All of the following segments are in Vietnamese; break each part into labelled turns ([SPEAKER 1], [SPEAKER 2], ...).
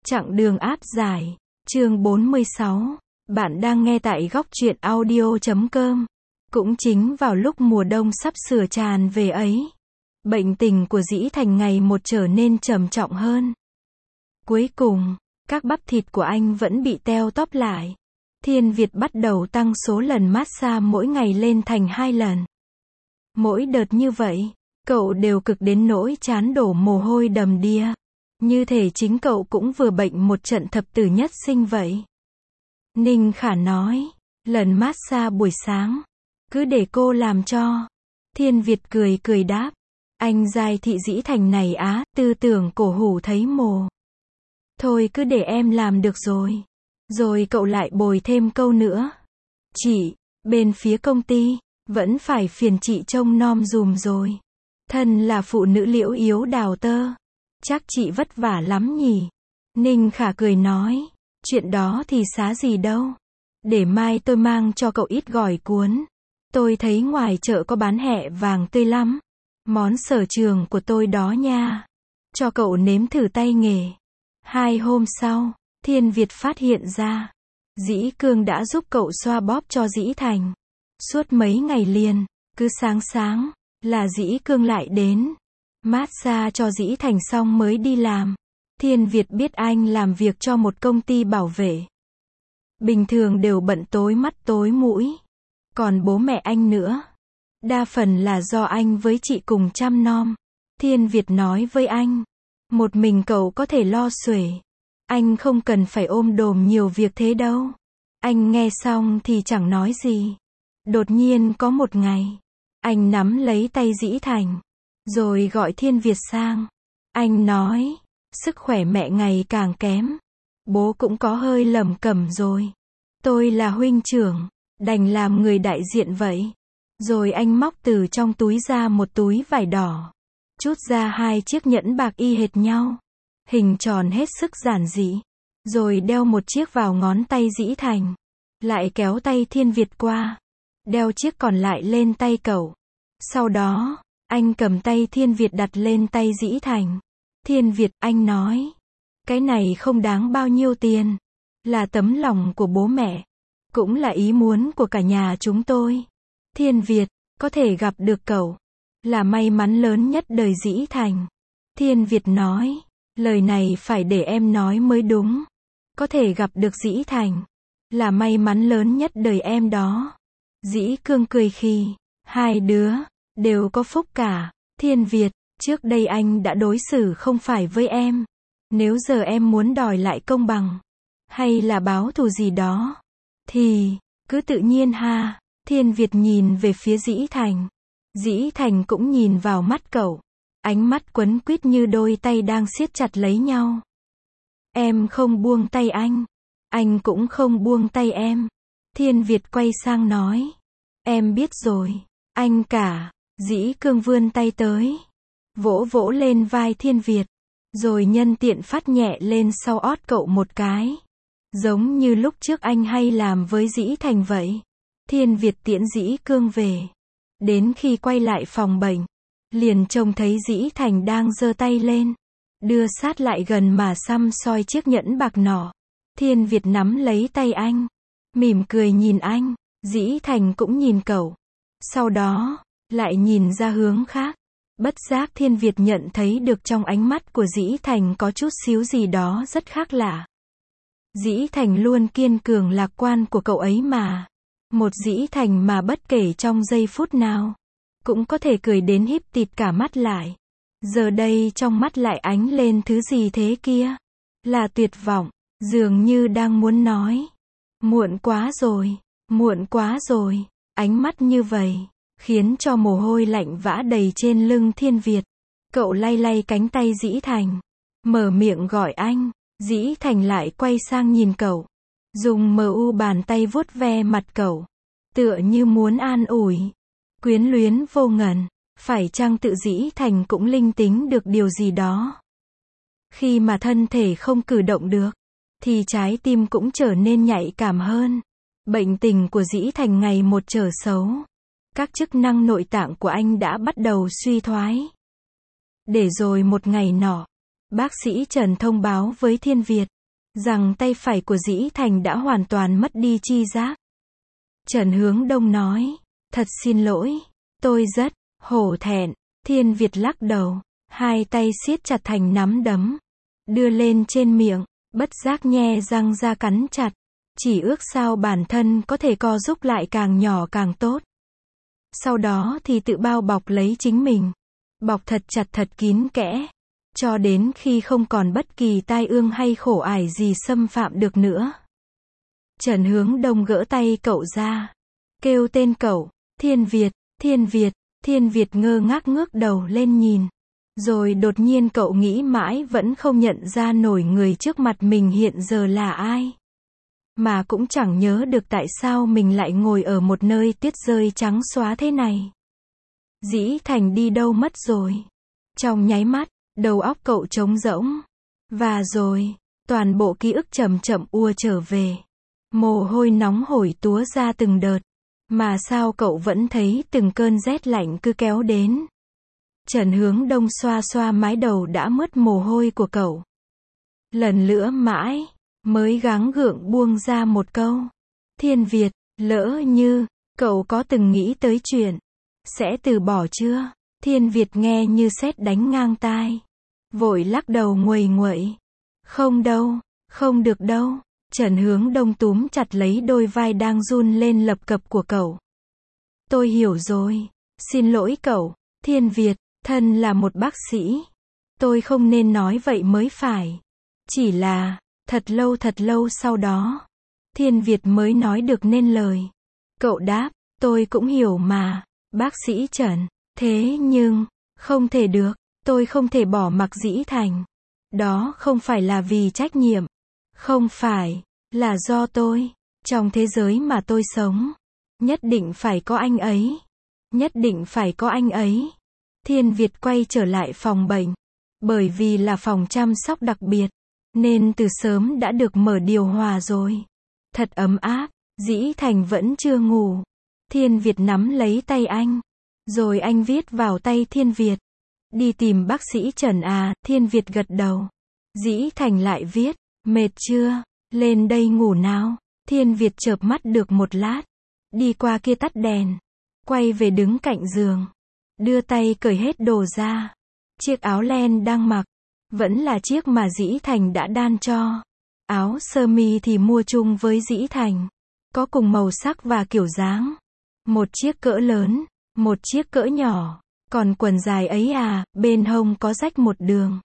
[SPEAKER 1] Chặng đường áp giải. Chương 46. Bạn đang nghe tại góc truyện audio.com. Cũng chính vào lúc mùa đông sắp sửa tràn về ấy, bệnh tình của Dĩ Thành ngày một trở nên trầm trọng hơn. Cuối cùng, các bắp thịt của anh vẫn bị teo tóp lại. Thiên Việt bắt đầu tăng số lần massage mỗi ngày lên thành 2 lần. Mỗi đợt như vậy, cậu đều cực đến nỗi trán đổ mồ hôi đầm đìa. Như thể chính cậu cũng vừa bệnh một trận thập tử nhất sinh vậy. Ninh Khả nói, lần massage buổi sáng, cứ để cô làm cho. Thiên Việt cười cười đáp, anh giai thị Dĩ Thành này á, tư tưởng cổ hủ thấy mồ. Thôi cứ để em làm được rồi. Rồi cậu lại bồi thêm câu nữa. Chị, bên phía công ty, vẫn phải phiền chị trông nom dùm rồi. Thân là phụ nữ liễu yếu đào tơ, chắc chị vất vả lắm nhỉ. Ninh Khả cười nói, chuyện đó thì xá gì đâu. Để mai tôi mang cho cậu ít gỏi cuốn. Tôi thấy ngoài chợ có bán hẹ vàng tươi lắm. Món sở trường của tôi đó nha. Cho cậu nếm thử tay nghề. 2 hôm sau, Thiên Việt phát hiện ra, Dĩ Cương đã giúp cậu xoa bóp cho Dĩ Thành. Suốt mấy ngày liền, cứ sáng sáng, là Dĩ Cương lại đến. Massage cho Dĩ Thành xong mới đi làm. Thiên Việt biết anh làm việc cho một công ty bảo vệ. Bình thường đều bận tối mắt tối mũi. Còn bố mẹ anh nữa, đa phần là do anh với chị cùng chăm nom. Thiên Việt nói với anh, một mình cậu có thể lo xuể. Anh không cần phải ôm đồm nhiều việc thế đâu. Anh nghe xong thì chẳng nói gì. Đột nhiên có một ngày, anh nắm lấy tay Dĩ Thành, rồi gọi Thiên Việt sang. Anh nói, sức khỏe mẹ ngày càng kém. Bố cũng có hơi lẩm cẩm rồi. Tôi là huynh trưởng, đành làm người đại diện vậy. Rồi anh móc từ trong túi ra một túi vải đỏ. Chút ra 2 chiếc nhẫn bạc y hệt nhau. Hình tròn hết sức giản dị. Rồi đeo một chiếc vào ngón tay Dĩ Thành. Lại kéo tay Thiên Việt qua. Đeo chiếc còn lại lên tay cậu. Sau đó, anh cầm tay Thiên Việt đặt lên tay Dĩ Thành. Thiên Việt, anh nói, cái này không đáng bao nhiêu tiền. Là tấm lòng của bố mẹ. Cũng là ý muốn của cả nhà chúng tôi. Thiên Việt, có thể gặp được cậu, là may mắn lớn nhất đời Dĩ Thành. Thiên Việt nói, lời này phải để em nói mới đúng. Có thể gặp được Dĩ Thành, là may mắn lớn nhất đời em đó. Dĩ Cương cười khi, 2 đứa, đều có phúc cả. Thiên Việt, trước đây anh đã đối xử không phải với em. Nếu giờ em muốn đòi lại công bằng, hay là báo thù gì đó, thì, cứ tự nhiên ha. Thiên Việt nhìn về phía Dĩ Thành. Dĩ Thành cũng nhìn vào mắt cậu. Ánh mắt quấn quýt như đôi tay đang siết chặt lấy nhau. Em không buông tay anh cũng không buông tay em. Thiên Việt quay sang nói, em biết rồi, anh cả. Dĩ Cương vươn tay tới, vỗ vỗ lên vai Thiên Việt, rồi nhân tiện phát nhẹ lên sau ót cậu một cái. Giống như lúc trước anh hay làm với Dĩ Thành vậy. Thiên Việt tiễn Dĩ Cương về. Đến khi quay lại phòng bệnh, liền trông thấy Dĩ Thành đang giơ tay lên, đưa sát lại gần mà săm soi chiếc nhẫn bạc nọ. Thiên Việt nắm lấy tay anh, mỉm cười nhìn anh. Dĩ Thành cũng nhìn cậu. Sau đó, lại nhìn ra hướng khác. Bất giác Thiên Việt nhận thấy được trong ánh mắt của Dĩ Thành có chút xíu gì đó rất khác lạ. Dĩ Thành luôn kiên cường lạc quan của cậu ấy mà. Một Dĩ Thành mà bất kể trong giây phút nào, cũng có thể cười đến híp tịt cả mắt lại. Giờ đây trong mắt lại ánh lên thứ gì thế kia? Là tuyệt vọng, dường như đang muốn nói, muộn quá rồi, muộn quá rồi. Ánh mắt như vậy, khiến cho mồ hôi lạnh vã đầy trên lưng Thiên Việt. Cậu lay lay cánh tay Dĩ Thành, mở miệng gọi anh. Dĩ Thành lại quay sang nhìn cậu, dùng mu bàn tay vuốt ve mặt cậu, tựa như muốn an ủi. Quyến luyến vô ngần. Phải chăng tự Dĩ Thành cũng linh tính được điều gì đó? Khi mà thân thể không cử động được, thì trái tim cũng trở nên nhạy cảm hơn. Bệnh tình của Dĩ Thành ngày một trở xấu. Các chức năng nội tạng của anh đã bắt đầu suy thoái. Để rồi một ngày nọ, bác sĩ Trần thông báo với Thiên Việt, rằng tay phải của Dĩ Thành đã hoàn toàn mất đi tri giác. Trần Hướng Đông nói, thật xin lỗi, tôi rất hổ thẹn. Thiên Việt lắc đầu, hai tay siết chặt thành nắm đấm, đưa lên trên miệng, bất giác nhe răng ra cắn chặt, chỉ ước sao bản thân có thể co giúp lại càng nhỏ càng tốt. Sau đó thì tự bao bọc lấy chính mình, bọc thật chặt thật kín kẽ, cho đến khi không còn bất kỳ tai ương hay khổ ải gì xâm phạm được nữa. Trần Hướng Đông gỡ tay cậu ra, kêu tên cậu, Thiên Việt, Thiên Việt. Thiên Việt ngơ ngác ngước đầu lên nhìn. Rồi đột nhiên cậu nghĩ mãi vẫn không nhận ra nổi người trước mặt mình hiện giờ là ai. Mà cũng chẳng nhớ được tại sao mình lại ngồi ở một nơi tuyết rơi trắng xóa thế này. Dĩ Thành đi đâu mất rồi? Trong nháy mắt, đầu óc cậu trống rỗng. Và rồi, toàn bộ ký ức chậm chậm ùa trở về. Mồ hôi nóng hổi túa ra từng đợt. Mà sao cậu vẫn thấy từng cơn rét lạnh cứ kéo đến. Trần Hướng Đông xoa xoa mái đầu đã mướt mồ hôi của cậu. Lần nữa mãi, mới gắng gượng buông ra một câu. Thiên Việt, lỡ như, cậu có từng nghĩ tới chuyện sẽ từ bỏ chưa? Thiên Việt nghe như sét đánh ngang tai. Vội lắc đầu nguầy nguậy. Không đâu, không được đâu. Trần Hướng Đông túm chặt lấy đôi vai đang run lên lập cập của cậu. Tôi hiểu rồi. Xin lỗi cậu, Thiên Việt, thân là một bác sĩ. Tôi không nên nói vậy mới phải. Chỉ là, thật lâu sau đó, Thiên Việt mới nói được nên lời. Cậu đáp, tôi cũng hiểu mà, bác sĩ Trần. Thế nhưng, không thể được, tôi không thể bỏ mặc Dĩ Thành. Đó không phải là vì trách nhiệm. Không phải, là do tôi, trong thế giới mà tôi sống, nhất định phải có anh ấy. Nhất định phải có anh ấy. Thiên Việt quay trở lại phòng bệnh. Bởi vì là phòng chăm sóc đặc biệt, nên từ sớm đã được mở điều hòa rồi. Thật ấm áp, Dĩ Thành vẫn chưa ngủ. Thiên Việt nắm lấy tay anh. Rồi anh viết vào tay Thiên Việt. Đi tìm bác sĩ Trần à, Thiên Việt gật đầu. Dĩ Thành lại viết, mệt chưa? Lên đây ngủ nào. Thiên Việt chợp mắt được một lát. Đi qua kia tắt đèn. Quay về đứng cạnh giường. Đưa tay cởi hết đồ ra. Chiếc áo len đang mặc vẫn là chiếc mà Dĩ Thành đã đan cho. Áo sơ mi thì mua chung với Dĩ Thành. Có cùng màu sắc và kiểu dáng. Một chiếc cỡ lớn, một chiếc cỡ nhỏ. Còn quần dài ấy à, bên hông có rách một đường.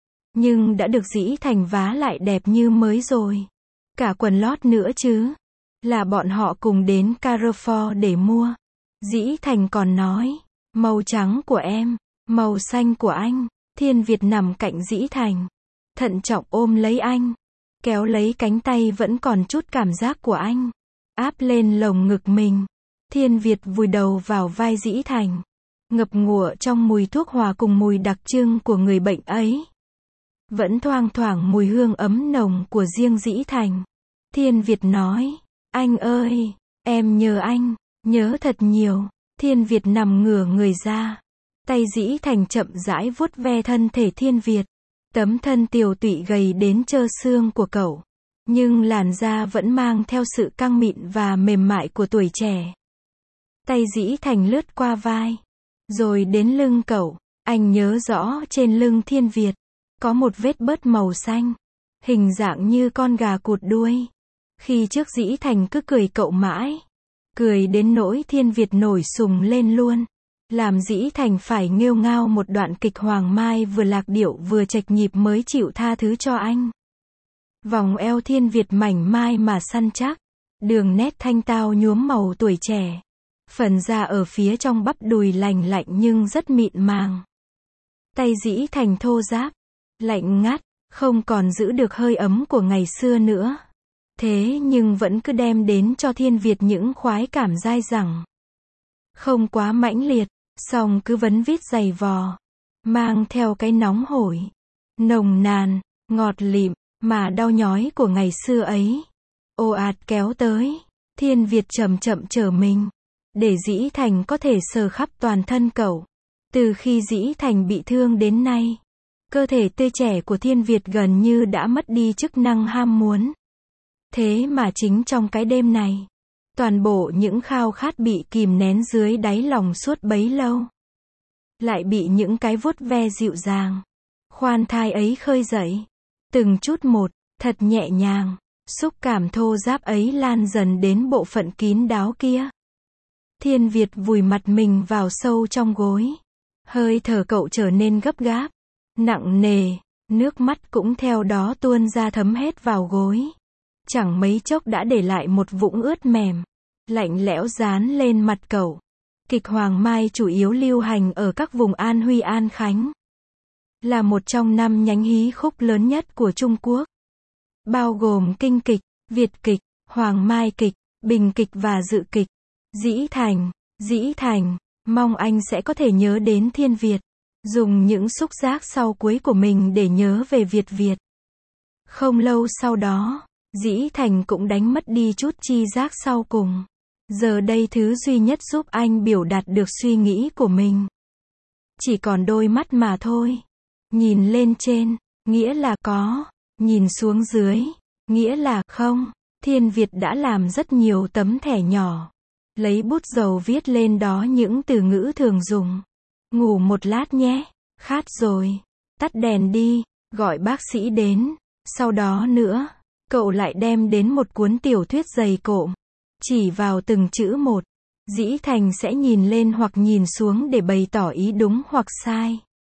[SPEAKER 1] Nhưng đã được Dĩ Thành vá lại đẹp như mới rồi. Cả quần lót nữa chứ. Là bọn họ cùng đến Carrefour để mua. Dĩ Thành còn nói, màu trắng của em, màu xanh của anh. Thiên Việt nằm cạnh Dĩ Thành, thận trọng ôm lấy anh, kéo lấy cánh tay vẫn còn chút cảm giác của anh, áp lên lồng ngực mình. Thiên Việt vùi đầu vào vai Dĩ Thành, ngập ngụa trong mùi thuốc hòa cùng mùi đặc trưng của người bệnh ấy. Vẫn thoang thoảng mùi hương ấm nồng của riêng Dĩ Thành. Thiên Việt nói, anh ơi, em nhớ anh, nhớ thật nhiều. Thiên Việt nằm ngửa người ra. Tay Dĩ Thành chậm rãi vuốt ve thân thể Thiên Việt. Tấm thân tiều tụy gầy đến trơ xương của cậu. Nhưng làn da vẫn mang theo sự căng mịn và mềm mại của tuổi trẻ. Tay Dĩ Thành lướt qua vai. Rồi đến lưng cậu. Anh nhớ rõ trên lưng Thiên Việt. Có một vết bớt màu xanh. Hình dạng như con gà cụt đuôi. Khi trước Dĩ Thành cứ cười cậu mãi. Cười đến nỗi Thiên Việt nổi sùng lên luôn. Làm Dĩ Thành phải nghêu ngao một đoạn kịch Hoàng Mai vừa lạc điệu vừa chệch nhịp mới chịu tha thứ cho anh. Vòng eo Thiên Việt mảnh mai mà săn chắc. Đường nét thanh tao nhuốm màu tuổi trẻ. Phần da ở phía trong bắp đùi lành lạnh nhưng rất mịn màng. Tay Dĩ Thành thô ráp, lạnh ngắt, không còn giữ được hơi ấm của ngày xưa nữa. Thế nhưng vẫn cứ đem đến cho Thiên Việt những khoái cảm dai dẳng. Không quá mãnh liệt, song cứ vấn vít dày vò. Mang theo cái nóng hổi, nồng nàn, ngọt lịm, mà đau nhói của ngày xưa ấy. Ồ ạt kéo tới, Thiên Việt chậm chậm trở mình. Để Dĩ Thành có thể sờ khắp toàn thân cậu. Từ khi Dĩ Thành bị thương đến nay, Cơ thể tươi trẻ của Thiên Việt gần như đã mất đi chức năng ham muốn. Thế mà chính trong cái đêm này, toàn bộ những khao khát bị kìm nén dưới đáy lòng suốt bấy lâu, lại bị những cái vuốt ve dịu dàng, khoan thai ấy khơi dậy. Từng chút một, thật nhẹ nhàng, xúc cảm thô ráp ấy lan dần đến bộ phận kín đáo kia. Thiên Việt vùi mặt mình vào sâu trong gối. Hơi thở cậu trở nên gấp gáp, nặng nề, nước mắt cũng theo đó tuôn ra thấm hết vào gối. Chẳng mấy chốc đã để lại một vũng ướt mềm, lạnh lẽo dán lên mặt cậu. Kịch Hoàng Mai chủ yếu lưu hành ở các vùng An Huy An Khánh. Là một trong 5 nhánh hí khúc lớn nhất của Trung Quốc. Bao gồm Kinh kịch, Việt kịch, Hoàng Mai kịch, Bình kịch và Dự kịch. Dĩ Thành, mong anh sẽ có thể nhớ đến Thiên Việt. Dùng những xúc giác sau cuối của mình để nhớ về Việt. Không lâu sau đó, Dĩ Thành cũng đánh mất đi chút chi giác sau cùng. Giờ đây thứ duy nhất giúp anh biểu đạt được suy nghĩ của mình chỉ còn đôi mắt mà thôi. Nhìn lên trên, nghĩa là có. Nhìn xuống dưới, nghĩa là không. Thiên Việt đã làm rất nhiều tấm thẻ nhỏ. Lấy bút dầu viết lên đó những từ ngữ thường dùng. Ngủ một lát nhé. Khát rồi. Tắt đèn đi. Gọi bác sĩ đến. Sau đó nữa, cậu lại đem đến một cuốn tiểu thuyết dày cộm. Chỉ vào từng chữ một, Dĩ Thành sẽ nhìn lên hoặc nhìn xuống để bày tỏ ý đúng hoặc sai.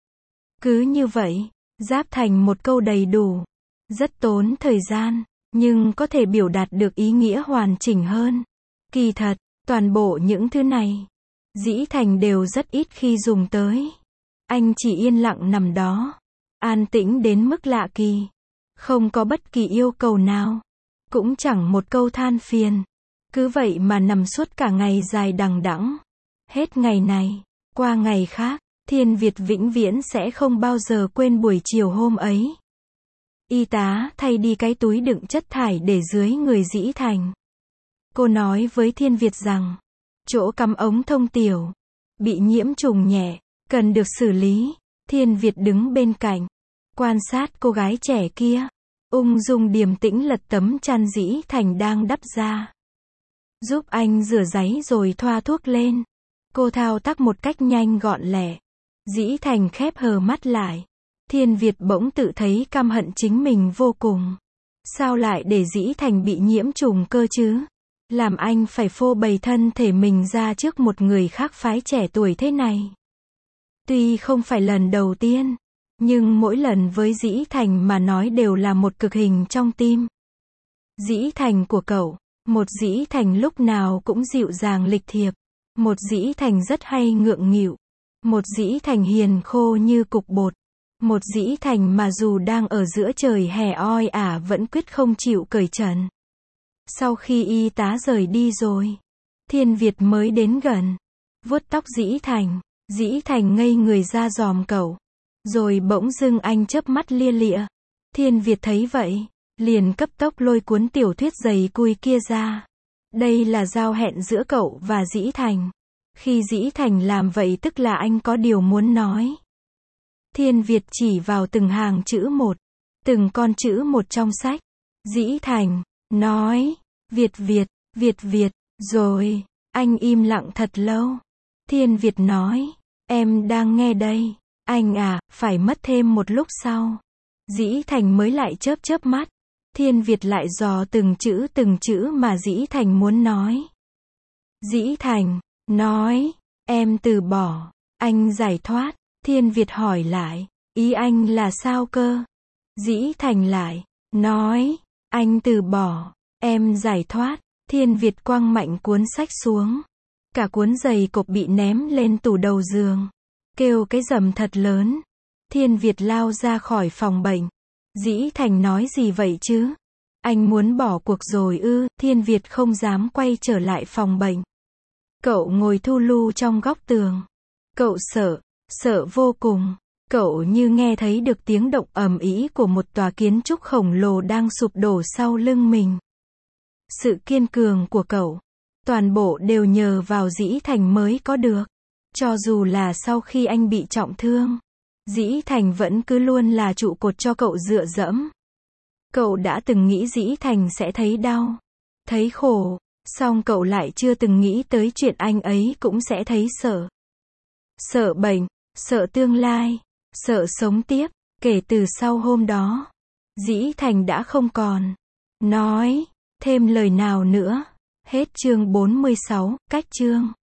[SPEAKER 1] Cứ như vậy, ráp thành một câu đầy đủ. Rất tốn thời gian, nhưng có thể biểu đạt được ý nghĩa hoàn chỉnh hơn. Kỳ thật, toàn bộ những thứ này, Dĩ Thành đều rất ít khi dùng tới. Anh chỉ yên lặng nằm đó, an tĩnh đến mức lạ kỳ. Không có bất kỳ yêu cầu nào, cũng chẳng một câu than phiền. Cứ vậy mà nằm suốt cả ngày dài đằng đẵng. Hết ngày này, qua ngày khác, Thiên Việt vĩnh viễn sẽ không bao giờ quên buổi chiều hôm ấy. Y tá thay đi cái túi đựng chất thải để dưới người Dĩ Thành. Cô nói với Thiên Việt rằng, chỗ cắm ống thông tiểu bị nhiễm trùng nhẹ, cần được xử lý. Thiên Việt đứng bên cạnh, quan sát cô gái trẻ kia, ung dung điềm tĩnh lật tấm chăn Dĩ Thành đang đắp ra. Giúp anh rửa ráy rồi thoa thuốc lên. Cô thao tác một cách nhanh gọn lẹ. Dĩ Thành khép hờ mắt lại. Thiên Việt bỗng tự thấy căm hận chính mình vô cùng. Sao lại để Dĩ Thành bị nhiễm trùng cơ chứ? Làm anh phải phô bày thân thể mình ra trước một người khác phái trẻ tuổi thế này. Tuy không phải lần đầu tiên, nhưng mỗi lần với Dĩ Thành mà nói đều là một cực hình trong tim. Dĩ Thành của cậu, một Dĩ Thành lúc nào cũng dịu dàng lịch thiệp, một Dĩ Thành rất hay ngượng nghịu, một Dĩ Thành hiền khô như cục bột, một Dĩ Thành mà dù đang ở giữa trời hè oi ả vẫn quyết không chịu cởi trần. Sau khi y tá rời đi rồi, Thiên Việt mới đến gần, vuốt tóc Dĩ Thành ngây người ra dòm cậu, rồi bỗng dưng anh chớp mắt lia lịa. Thiên Việt thấy vậy, liền cấp tốc lôi cuốn tiểu thuyết dày cùi kia ra. Đây là giao hẹn giữa cậu và Dĩ Thành. Khi Dĩ Thành làm vậy tức là anh có điều muốn nói. Thiên Việt chỉ vào từng hàng chữ một, từng con chữ một trong sách. Dĩ Thành nói, Việt, rồi, anh im lặng thật lâu. Thiên Việt nói, em đang nghe đây, anh à, phải mất thêm một lúc sau. Dĩ Thành mới lại chớp mắt. Thiên Việt lại dò từng chữ mà Dĩ Thành muốn nói. Dĩ Thành nói, em từ bỏ, anh giải thoát. Thiên Việt hỏi lại, ý anh là sao cơ? Dĩ Thành lại nói, anh từ bỏ, em giải thoát. Thiên Việt quăng mạnh cuốn sách xuống. Cả cuốn giày cộp bị ném lên tủ đầu giường. Kêu cái rầm thật lớn. Thiên Việt lao ra khỏi phòng bệnh. Dĩ Thành nói gì vậy chứ? Anh muốn bỏ cuộc rồi ư? Thiên Việt không dám quay trở lại phòng bệnh. Cậu ngồi thu lu trong góc tường. Cậu sợ vô cùng. Cậu như nghe thấy được tiếng động ầm ĩ của một tòa kiến trúc khổng lồ đang sụp đổ sau lưng mình. Sự kiên cường của cậu, toàn bộ đều nhờ vào Dĩ Thành mới có được. Cho dù là sau khi anh bị trọng thương, Dĩ Thành vẫn cứ luôn là trụ cột cho cậu dựa dẫm. Cậu đã từng nghĩ Dĩ Thành sẽ thấy đau, thấy khổ, song cậu lại chưa từng nghĩ tới chuyện anh ấy cũng sẽ thấy sợ. Sợ bệnh, sợ tương lai, sợ sống tiếp. Kể từ sau hôm đó, Dĩ Thành đã không còn nói thêm lời nào nữa. Hết chương 46, cách chương